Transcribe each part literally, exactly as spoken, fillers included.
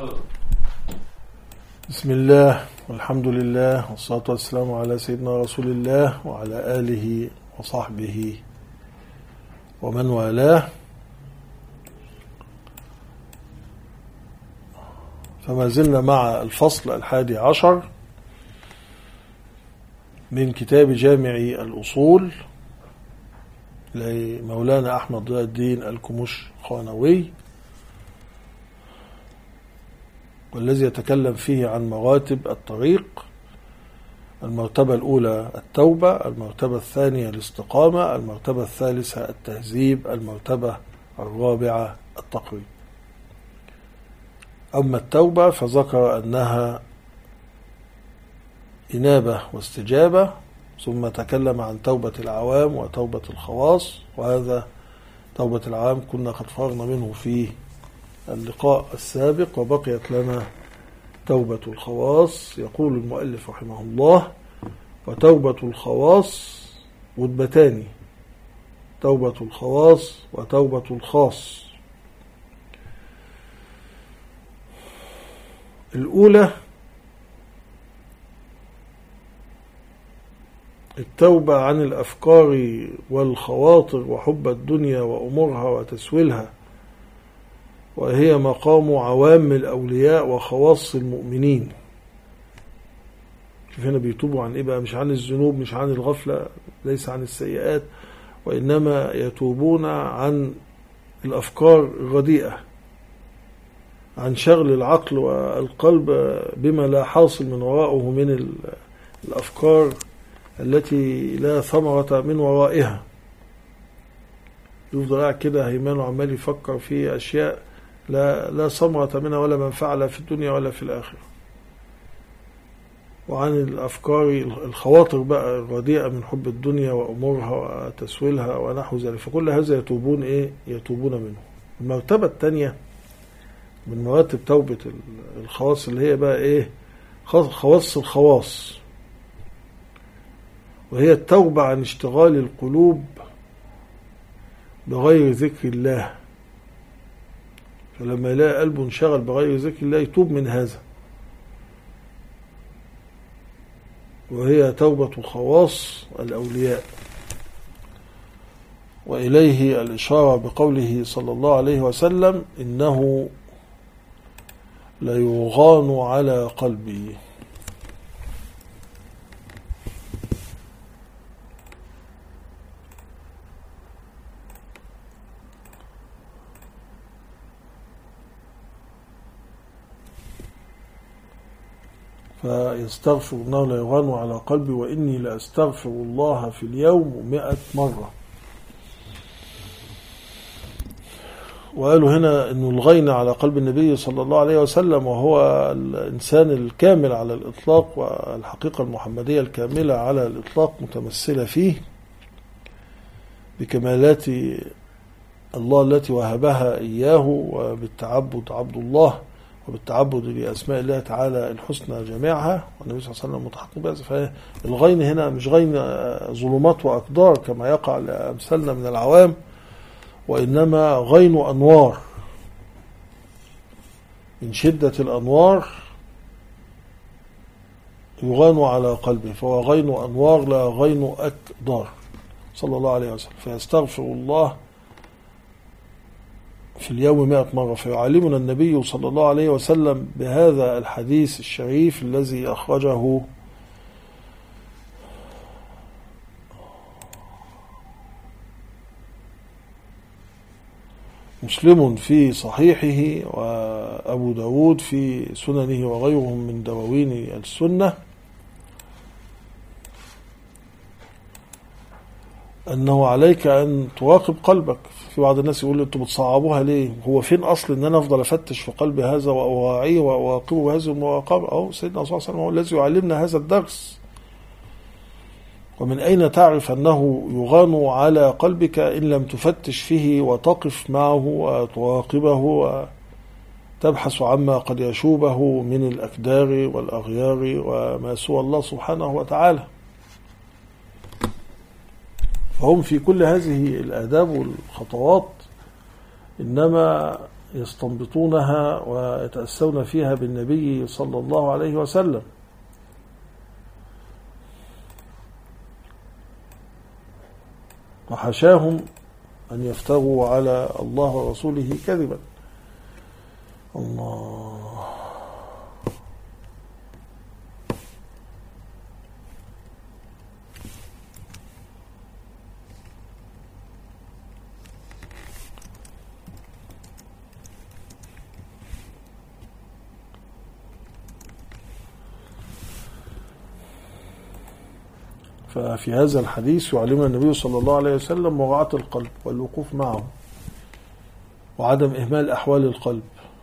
بسم الله والحمد لله والصلاة والسلام على سيدنا رسول الله وعلى آله وصحبه ومن والاه. فما زلنا مع الفصل الحادي عشر من كتاب جامع الأصول لمولانا أحمد ضياء الدين الكمش-خانوي، والذي يتكلم فيه عن مراتب الطريق. المرتبة الأولى التوبة، المرتبة الثانية الاستقامة، المرتبة الثالثة التهذيب، المرتبة الرابعة التقريب. أما التوبة فذكر أنها إنابة واستجابة، ثم تكلم عن توبة العوام وتوبة الخواص، وهذا توبة العام كنا قد فرغنا منه في اللقاء السابق، وبقيت لنا توبة الخواص. يقول المؤلف رحمه الله: وتوبة الخواص رتبتان، توبة الخواص وتوبة الخاص. الأولى التوبة عن الأفكار والخواطر وحب الدنيا وأمورها وتسويلها، وهي مقام عوام الأولياء وخواص المؤمنين. شوف هنا بيتوبوا عن إيه بقى؟ مش عن الذنوب، مش عن الغفلة، ليس عن السيئات، وإنما يتوبون عن الأفكار الرديئة، عن شغل العقل والقلب بما لا حاصل من وراءه من الأفكار التي لا ثمرة من ورائها. يفضل قاعد كده هيمان وعمال يفكر في أشياء لا لا ثمرة منها ولا منفعة لا في الدنيا ولا في الآخرة. وعن الأفكار الخواطر بقى الرديئة من حب الدنيا وأمورها وتسويلها ونحو ذلك، فكل هذا يتوبون إيه؟ يتوبون منه. المرتبة الثانية من مراتب توبة الخواص اللي هي بقى إيه؟ خواص الخواص، وهي التوبة عن اشتغال القلوب بغير ذكر الله. فلما يلاقي قلبه انشغل بغير ذكر الله يتوب من هذا، وهي توبة خواص الأولياء. وإليه الإشارة بقوله صلى الله عليه وسلم: إنه ليغان على قلبي. فيستغفر الله لا يغان على قلبي وإني لأستغفر الله في اليوم مئة مرة. وقالوا هنا أنه الغين على قلب النبي صلى الله عليه وسلم، وهو الإنسان الكامل على الإطلاق، والحقيقة المحمدية الكاملة على الإطلاق متمثلة فيه بكمالات الله التي وهبها إياه، وبالتعبد عبد الله، وبالتعبد لأسماء الله تعالى الحسنى جميعها، والنبي صلى الله عليه وسلم متحقق بهذا. فالغين هنا مش غين ظلمات وأقدار كما يقع لأمثالنا من العوام، وإنما غين أنوار. من شدة الأنوار يغان على قلبه، فهو غين أنوار لا غين أقدار صلى الله عليه وسلم. فيستغفر الله في اليوم مئة مرة. فيعلمنا النبي صلى الله عليه وسلم بهذا الحديث الشريف الذي أخرجه مسلم في صحيحه، وأبو داود في سننه، وغيرهم من دواوين السنة، أنه عليك أن تراقب قلبك. في بعض الناس يقول أنتم بتصعبوها ليه؟ هو فين أصل أن أنا أفضل أفتش في قلبي هذا وأواعيه وأراقبه بهذه المراقبة؟ أو سيدنا صلى الله عليه وسلم هو الذي يعلمنا هذا الدرس. ومن أين تعرف أنه يغان على قلبك إن لم تفتش فيه وتقف معه وتراقبه وتبحث عما قد يشوبه من الأكدار والأغيار وما سوى الله سبحانه وتعالى؟ فهم في كل هذه الآداب والخطوات إنما يستنبطونها ويتأسون فيها بالنبي صلى الله عليه وسلم. وحشاهم أن يفتروا على الله ورسوله كذبا. الله. ففي هذا الحديث يعلمنا النبي صلى الله عليه وسلم مراعاة القلب والوقوف معه وعدم إهمال أحوال القلب،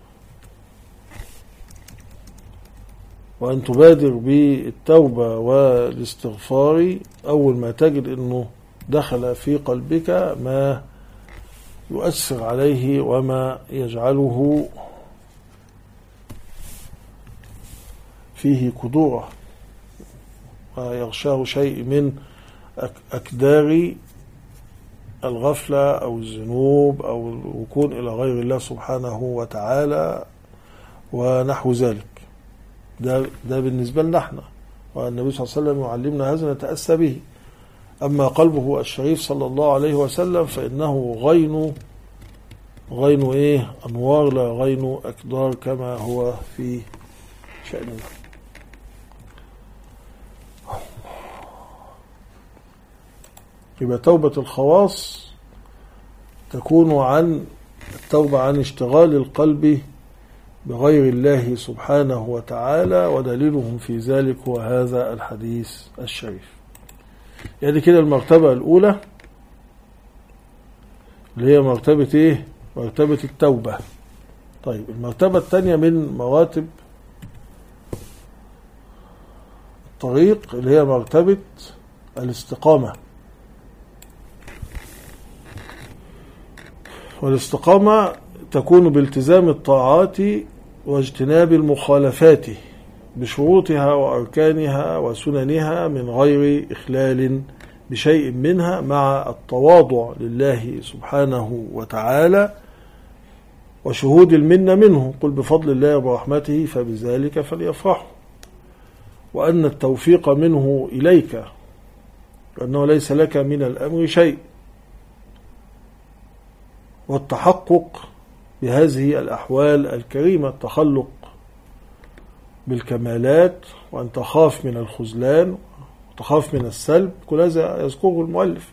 وأن تبادر بالتوبة والاستغفار أول ما تجد أنه دخل في قلبك ما يؤثر عليه وما يجعله فيه كدورة ويغشاه شيء من أكدار الغفلة أو الذنوب أو الوكون إلى غير الله سبحانه وتعالى ونحو ذلك. ده, ده بالنسبة لنا احنا، والنبي صلى الله عليه وسلم يعلمنا هذا نتأسى به. أما قلبه الشريف صلى الله عليه وسلم فإنه غين غين إيه أنوار لا غين أكدار كما هو في شأننا. يبقى توبة الخواص تكون عن التوبة عن اشتغال القلب بغير الله سبحانه وتعالى، ودليلهم في ذلك هو هذا الحديث الشريف. يعني كده المرتبة الأولى اللي هي مرتبة إيه؟ مرتبة التوبة. طيب المرتبة الثانية من مراتب الطريق اللي هي مرتبة الاستقامة. والاستقامة تكون بالتزام الطاعات واجتناب المخالفات بشروطها وأركانها وسننها من غير إخلال بشيء منها، مع التواضع لله سبحانه وتعالى وشهود المنة منه. قل بفضل الله وبرحمته فبذلك فليفرحوا، وأن التوفيق منه إليك وأنه ليس لك من الأمر شيء، والتحقق بهذه الأحوال الكريمة، التخلق بالكمالات، وأن تخاف من الخذلان وتخاف من السلب. كل هذا يذكره المؤلف.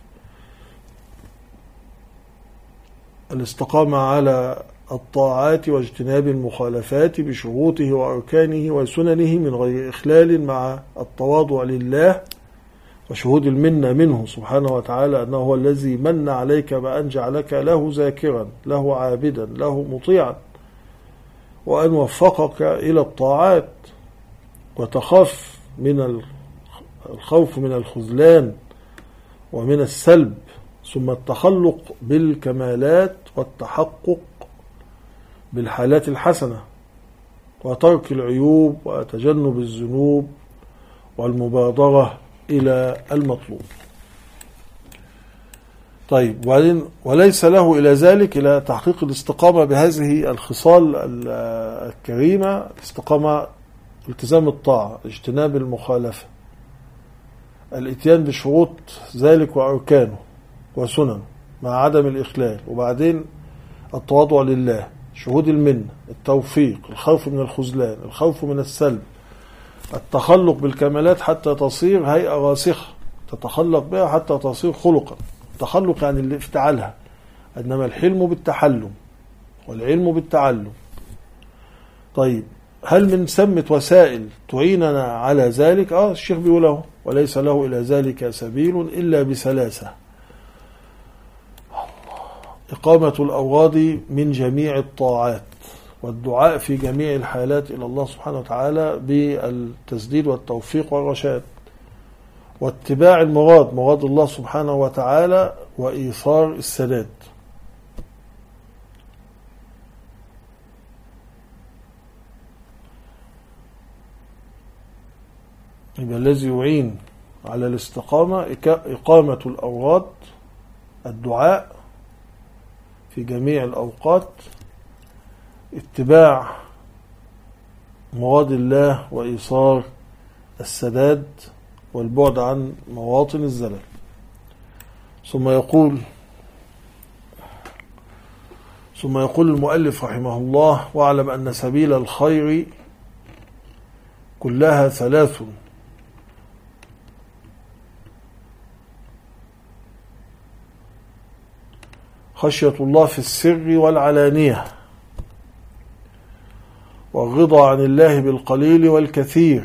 الاستقامة على الطاعات واجتناب المخالفات بشروطه وأركانه وسننه من غير إخلال، مع التواضع لله وشهود المنة منه سبحانه وتعالى أنه هو الذي من عليك بأن جعلك له ذاكرا، له عابدا، له مطيعا، وأن وفقك إلى الطاعات، وتخاف من الخوف من الخذلان ومن السلب، ثم التخلق بالكمالات والتحقق بالحالات الحسنة، وترك العيوب وتجنب الذنوب والمبادرة إلى المطلوب. طيب وبعدين وليس له إلى ذلك إلى تحقيق الاستقامة بهذه الخصال الكريمة: الاستقامة التزام الطاعة، اجتناب المخالفة، الاتيان بشروط ذلك وأركانه وسنن مع عدم الإخلال، وبعدين التواضع لله، شهود المنة، التوفيق، الخوف من الخذلان، الخوف من السلب، التخلق بالكمالات حتى تصير هيئة راسخة تتخلق بها حتى تصير خلقا. التخلق يعني اللي افتعلها، إنما الحلم بالتحلم والعلم بالتعلم. طيب هل من سمة وسائل تعيننا على ذلك؟ آه الشيخ بيقول له وليس له إلى ذلك سبيل إلا بثلاثة: إقامة الأوراد من جميع الطاعات، والدعاء في جميع الحالات إلى الله سبحانه وتعالى بالتسديد والتوفيق والرشاد، واتباع المراد مراد الله سبحانه وتعالى، وإيثار السداد. يبقى الذي يعين على الاستقامة إقامة الأوراد، الدعاء في جميع الأوقات، اتباع مراد الله وإيصار السداد والبعد عن مواطن الزلل. ثم يقول ثم يقول المؤلف رحمه الله: واعلم أن سبيل الخير كلها ثلاث: خشية الله في السر والعلانية، والرضا عن الله بالقليل والكثير،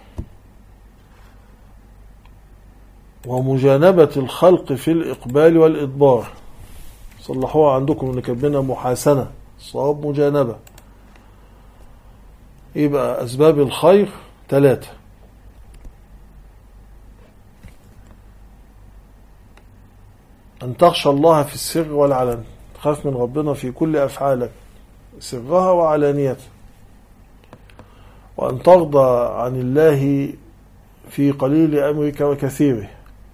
ومجانبة الخلق في الإقبال والإدبار. صلحوها عندكم اللي كاتبينها محاسنة، صواب مجانبة. يبقى أسباب الخير ثلاثة: أن تخشى الله في السر والعلن، تخاف من ربنا في كل أفعالك سرها وعلانيتها، وأن ترضى عن الله في قليل أمرك وكثيره،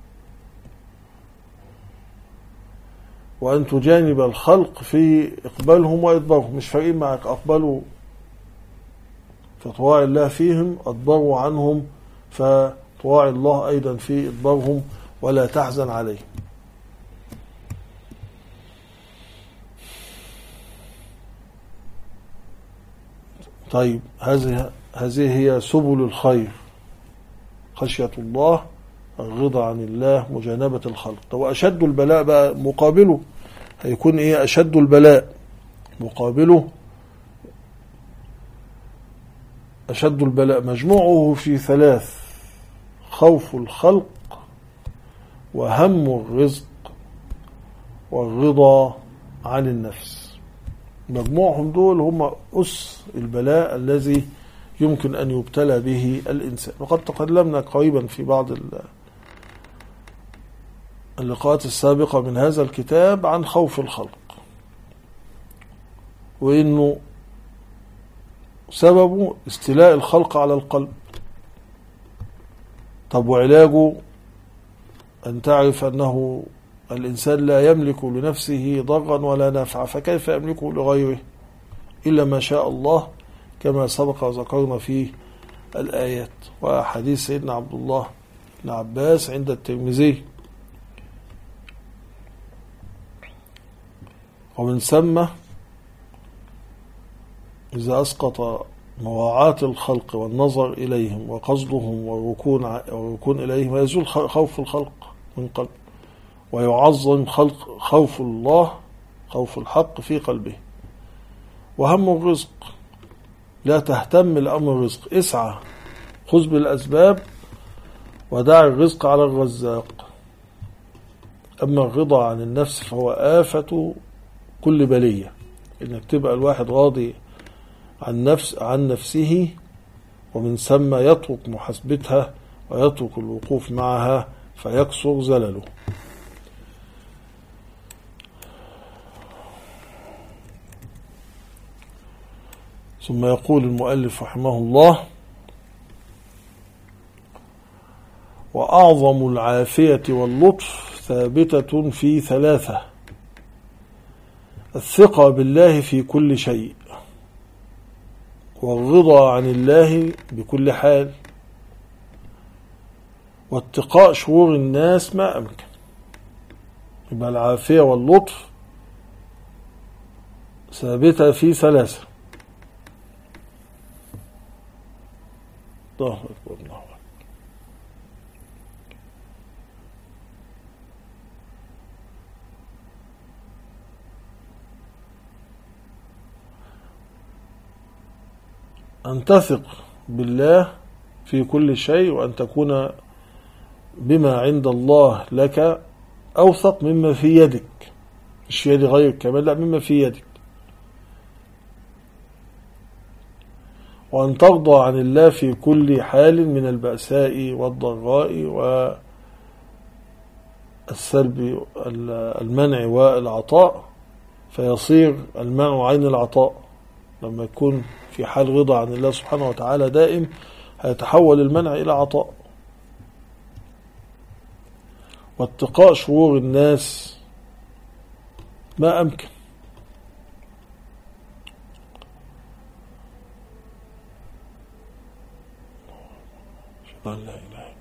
وأن تجانب الخلق في إقبالهم وإدبارهم. مش فارقين معك، أقبلوا فطواع الله فيهم، أدبروا عنهم فطواع الله أيضا في إدبارهم، ولا تحزن عليهم. طيب، هذه هذه هي سبل الخير: خشية الله، الرضا عن الله، مجانبة الخلق. طب أشد البلاء بقى مقابله هيكون إيه؟ أشد البلاء مقابله أشد البلاء مجموعه في ثلاث: خوف الخلق، وهم الرزق، والرضا عن النفس. مجموعهم دول هم أس البلاء الذي يمكن أن يبتلى به الإنسان. وقد تكلمنا قريبا في بعض اللقاءات السابقة من هذا الكتاب عن خوف الخلق، وإنه سببه استيلاء الخلق على القلب. طب وعلاجه أن تعرف أنه الإنسان لا يملك لنفسه ضرا ولا نفعا، فكيف يملكه لغيره إلا ما شاء الله، كما سبق ذكرنا في الآيات وحديث سيدنا عبد الله بن عباس عند الترمذي. ومن ثم إذا أسقط مراعاة الخلق والنظر إليهم وقصدهم والركون إليهم، ويزول خوف الخلق من قلب، ويعظم خلق خوف الله، خوف الحق في قلبه. وهم الرزق، لا تهتم لأمر الرزق، اسعى، خذ بالأسباب ودع الرزق على الرزاق. أما الرضا عن النفس فهو آفة كل بلية، إنك تبقى الواحد راضي عن نفس عن نفسه، ومن ثم يترك محاسبتها ويترك الوقوف معها فيكسر زلله. ثم يقول المؤلف رحمه الله: وأعظم العافية واللطف ثابتة في ثلاثة: الثقة بالله في كل شيء، والرضا عن الله بكل حال، واتقاء شرور الناس ما أمكن. يبقى العافية واللطف ثابتة في ثلاثة. الله أكبر، الله أكبر. أن تثق بالله في كل شيء، وأن تكون بما عند الله لك أوثق مما في يدك، مش في يد غيرك كمان، لا، مما في يدك. وأن ترضى عن الله في كل حال من البأساء والضراء والسلب، المنع والعطاء، فيصير المنع عين العطاء. لما يكون في حال رضا عن الله سبحانه وتعالى دائم، هيتحول المنع إلى عطاء. واتقاء شرور الناس ما أمكن. لا إله إلا الله.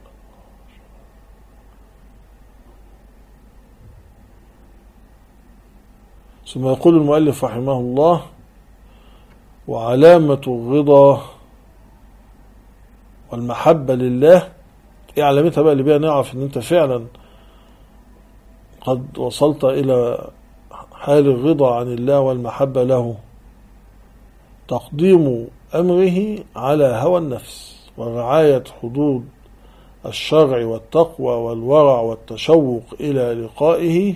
ثم يقول المؤلف رحمه الله: وعلامة الرضا والمحبة لله. ايه علامتها بقى اللي بيها نعرف ان انت فعلا قد وصلت الى حال الرضا عن الله والمحبة له؟ تقديم امره على هوى النفس، ورعاية حدود الشرع والتقوى والورع والتشوق الى لقائه،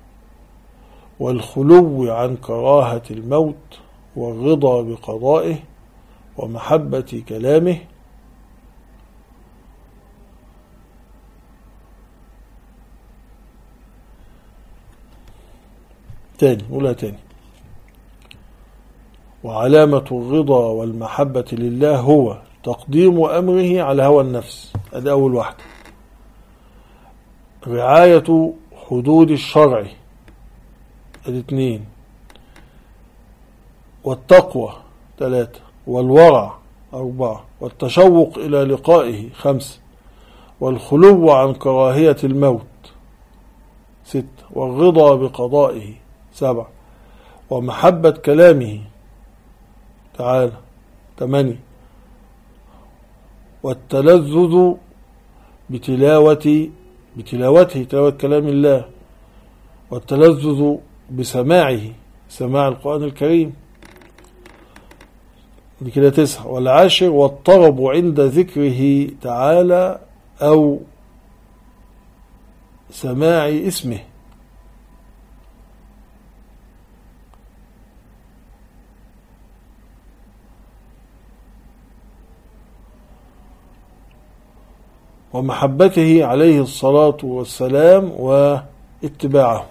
والخلو عن كراهة الموت، والرضا بقضائه، ومحبة كلامه. تاني نقولها تاني: وعلامة الرضا والمحبة لله هو تقديم أمره على هوى النفس، هذا أول واحدة. رعاية حدود الشرع، الاثنين. والتقوى، ثلاثة. والورع، أربعة. والتشوق إلى لقائه، خمسة. والخلو عن كراهية الموت، ستة. والرضا بقضائه، سبعة. ومحبة كلامه تعالى، ثمانية. والتلذذ بتلاوة بتلاوته تلاوة كلام الله، والتلذذ بسماعه سماع القرآن الكريم، دي كده تسعة. والعاشر: والطرب عند ذكره تعالى أو سماع اسمه. ومحبته عليه الصلاة والسلام واتباعه.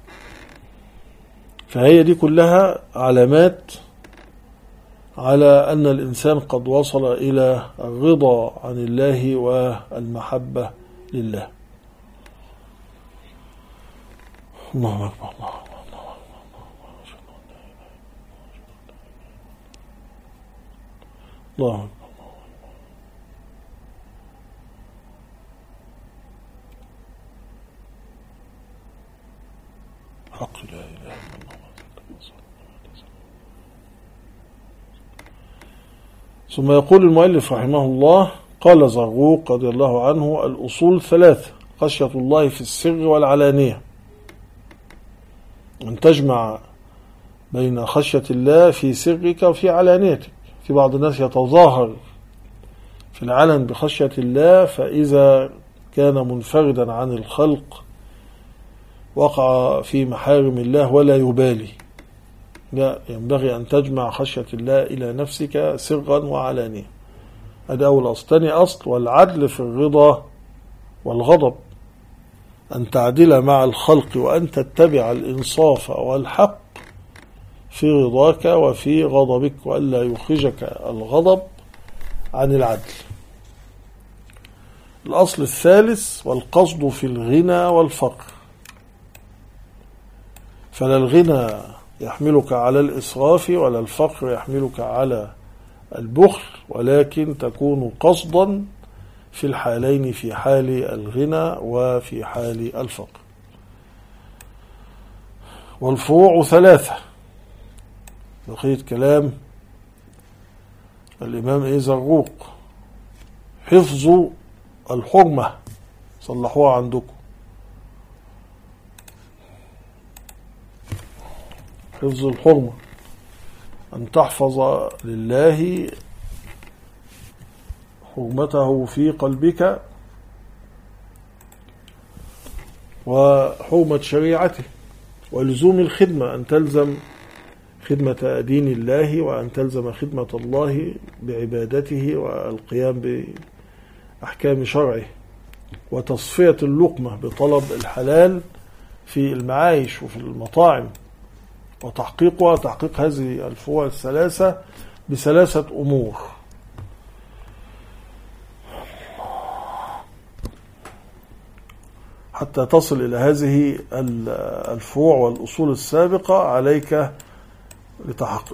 فهي دي كلها علامات على أن الإنسان قد وصل إلى الرضا عن الله والمحبة لله. الله أكبر، الله أكبر، الله أكبر. حق لا إله إلا الله. ثم يقول المؤلف رحمه الله: قال زروق رضي الله عنه: الأصول ثلاثة: خشية الله في السر والعلانية، أن تجمع بين خشية الله في سرك وفي علانيتك. في بعض الناس يتظاهر في العلن بخشية الله، فإذا كان منفردا عن الخلق وقع في محارم الله ولا يبالي. لا، ينبغي أن تجمع خشية الله إلى نفسك سرا وعلانية. هذا أول أصل. ثاني أصل: والعدل في الرضا والغضب، أن تعدل مع الخلق وأن تتبع الإنصاف والحق في رضاك وفي غضبك، وألا يخرجك الغضب عن العدل. الأصل الثالث: والقصد في الغنى والفقر، فلا الغنى يحملك على الإسراف ولا الفقر يحملك على البخل، ولكن تكون قصدا في الحالين، في حال الغنى وفي حال الفقر. والفروع ثلاثة، بقية كلام الإمام إيه زروق: حفظ الحرمة، صلحوها عندكم، حفظ الحرمة، أن تحفظ لله حرمته في قلبك وحرمة شريعته، ولزوم الخدمة، أن تلزم خدمة دين الله، وأن تلزم خدمة الله بعبادته والقيام بأحكام شرعه، وتصفية اللقمة بطلب الحلال في المعايش وفي المطاعم، وتحقيقها تحقيق هذه الفروع الثلاثة بثلاثة أمور: حتى تصل إلى هذه الفروع والأصول السابقة عليك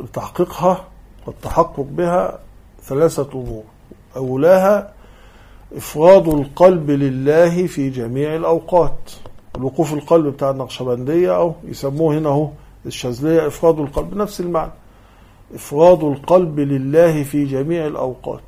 لتحقيقها والتحقق بها ثلاثة أمور. أولاها إفراد القلب لله في جميع الأوقات. الوقوف القلب بتاع النقشبندية أو يسموه هنا هو الشاذلية إفراد القلب، نفس المعنى، إفراد القلب لله في جميع الأوقات،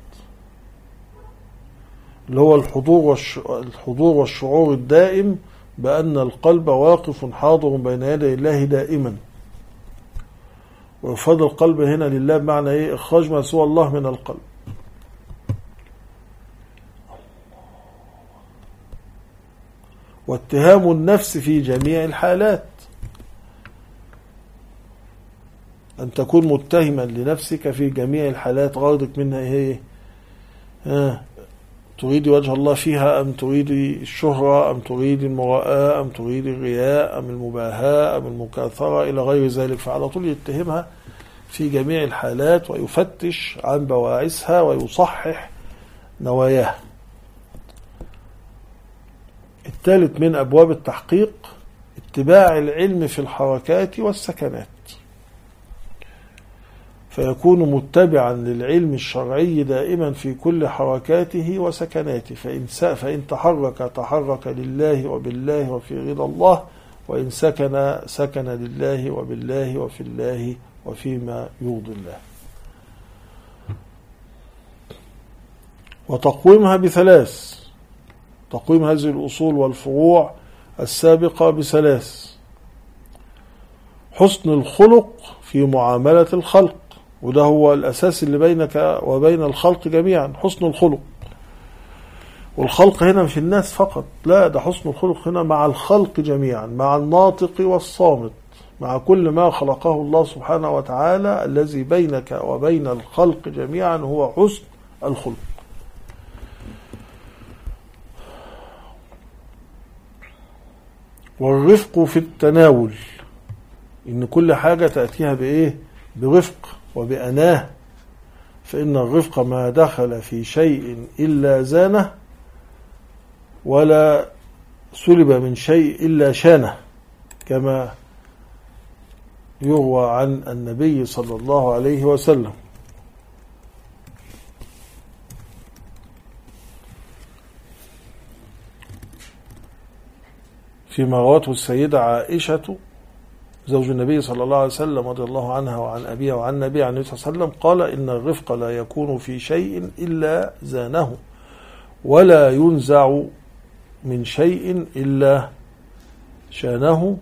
اللي هو الحضور والش... الحضور والشعور الدائم بأن القلب واقف حاضر بين يدي الله دائما. وإفراد القلب هنا لله بمعنى إيه؟ إخراج ما سوى الله من القلب. واتهام النفس في جميع الحالات، أن تكون متهما لنفسك في جميع الحالات، غرضك منها إيه؟ ها، تريد وجه الله فيها، أم تريد الشهرة، أم تريد المراءة، أم تريد الرياء، أم المباهاة، أم المكاثرة إلى غير ذلك. فعلى طول يتهمها في جميع الحالات ويفتش عن بواعثها ويصحح نواياها. الثالث من أبواب التحقيق اتباع العلم في الحركات والسكنات، فيكون متبعا للعلم الشرعي دائما في كل حركاته وسكناته، فإن, فإن تحرك تحرك لله وبالله وفي رضا الله، وإن سكن سكن لله وبالله وفي الله وفيما يرضي الله. وتقويمها بثلاث، تقويم هذه الأصول والفروع السابقة بثلاث: حسن الخلق في معاملة الخلق، وده هو الأساس اللي بينك وبين الخلق جميعا، حسن الخلق. والخلق هنا مش الناس فقط، لا، ده حسن الخلق هنا مع الخلق جميعا، مع الناطق والصامت، مع كل ما خلقه الله سبحانه وتعالى. الذي بينك وبين الخلق جميعا هو حسن الخلق. والرفق في التناول، إن كل حاجة تأتيها بإيه؟ برفق وبأناه، فإن الرفق ما دخل في شيء إلا زانه، ولا سلب من شيء إلا شانه، كما يروى عن النبي صلى الله عليه وسلم. فيما روته السيدة عائشة زوج النبي صلى الله عليه وسلم رضي الله عنها وعن أبيها وعن النبي عن النبي صلى الله عليه وسلم قال: إن الرفق لا يكون في شيء إلا زانه، ولا ينزع من شيء إلا شانه،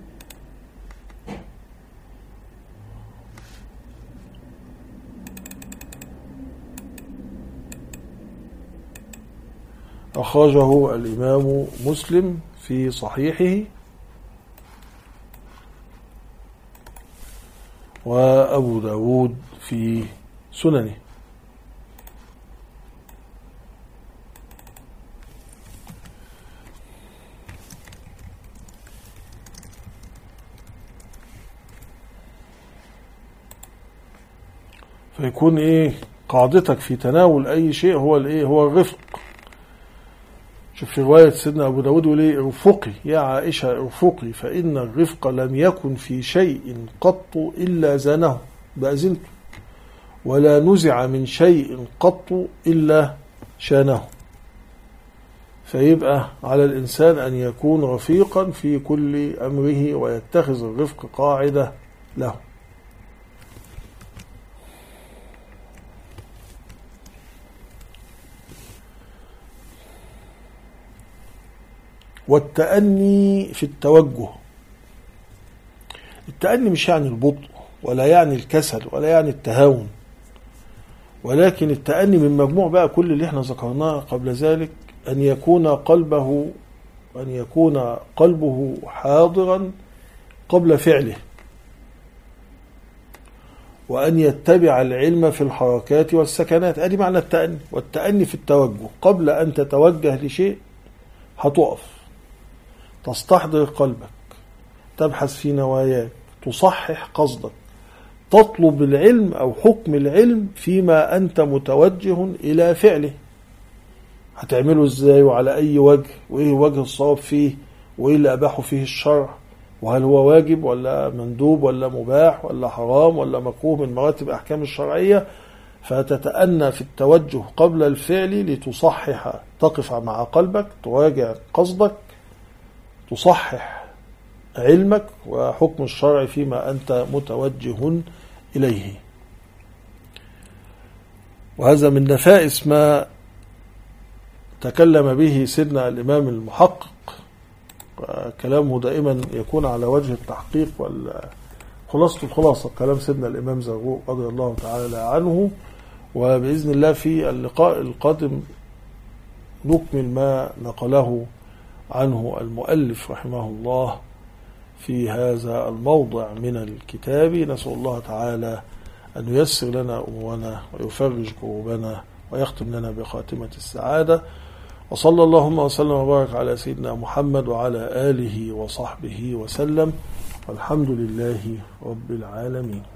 أخرجه الإمام مسلم في صحيحه، وأبو داود في سننه. فيكون إيه قاعدتك في تناول أي شيء هو الإيه؟ هو الرفق. شوف في رواية سيدنا أبو داود يقول إيه؟ ارفقي يا عائشة ارفقي، فإن الرفق لم يكن في شيء قط إلا زانه بأزنته، ولا نزع من شيء قط إلا شانه. فيبقى على الإنسان أن يكون رفيقا في كل أمره، ويتخذ الرفق قاعدة له. والتأني في التوجه. التأني مش يعني البطء، ولا يعني الكسل، ولا يعني التهاون، ولكن التأني من مجموع بقى كل اللي احنا ذكرناه قبل ذلك، أن يكون قلبه أن يكون قلبه حاضرا قبل فعله، وأن يتبع العلم في الحركات والسكنات. أدي معنى التأني. والتأني في التوجه، قبل أن تتوجه لشيء هتقف، تستحضر قلبك، تبحث في نواياك، تصحح قصدك، تطلب العلم أو حكم العلم فيما أنت متوجه إلى فعله. هتعمله إزاي وعلى أي وجه، وإيه وجه الصواب فيه، وإيه اللي أباحه فيه الشرع، وهل هو واجب ولا مندوب ولا مباح ولا حرام ولا مكروه من مراتب أحكام الشرعية. فتتأنى في التوجه قبل الفعل لتصحح، تقف مع قلبك، تراجع قصدك، تصحح علمك وحكم الشرع فيما أنت متوجه إليه. وهذا من نفائس ما تكلم به سيدنا الإمام المحقق، وكلامه دائما يكون على وجه التحقيق والخلاصة الخلاصة كلام سيدنا الإمام زرقوق رضي الله تعالى عنه. وبإذن الله في اللقاء القادم نكمل ما نقله عنه المؤلف رحمه الله في هذا الموضع من الكتاب. نسأل الله تعالى أن ييسر لنا أمورنا ويفرج كروبنا ويختم لنا بخاتمة السعادة. وصلى اللهم وسلم وبارك على سيدنا محمد وعلى آله وصحبه وسلم، والحمد لله رب العالمين.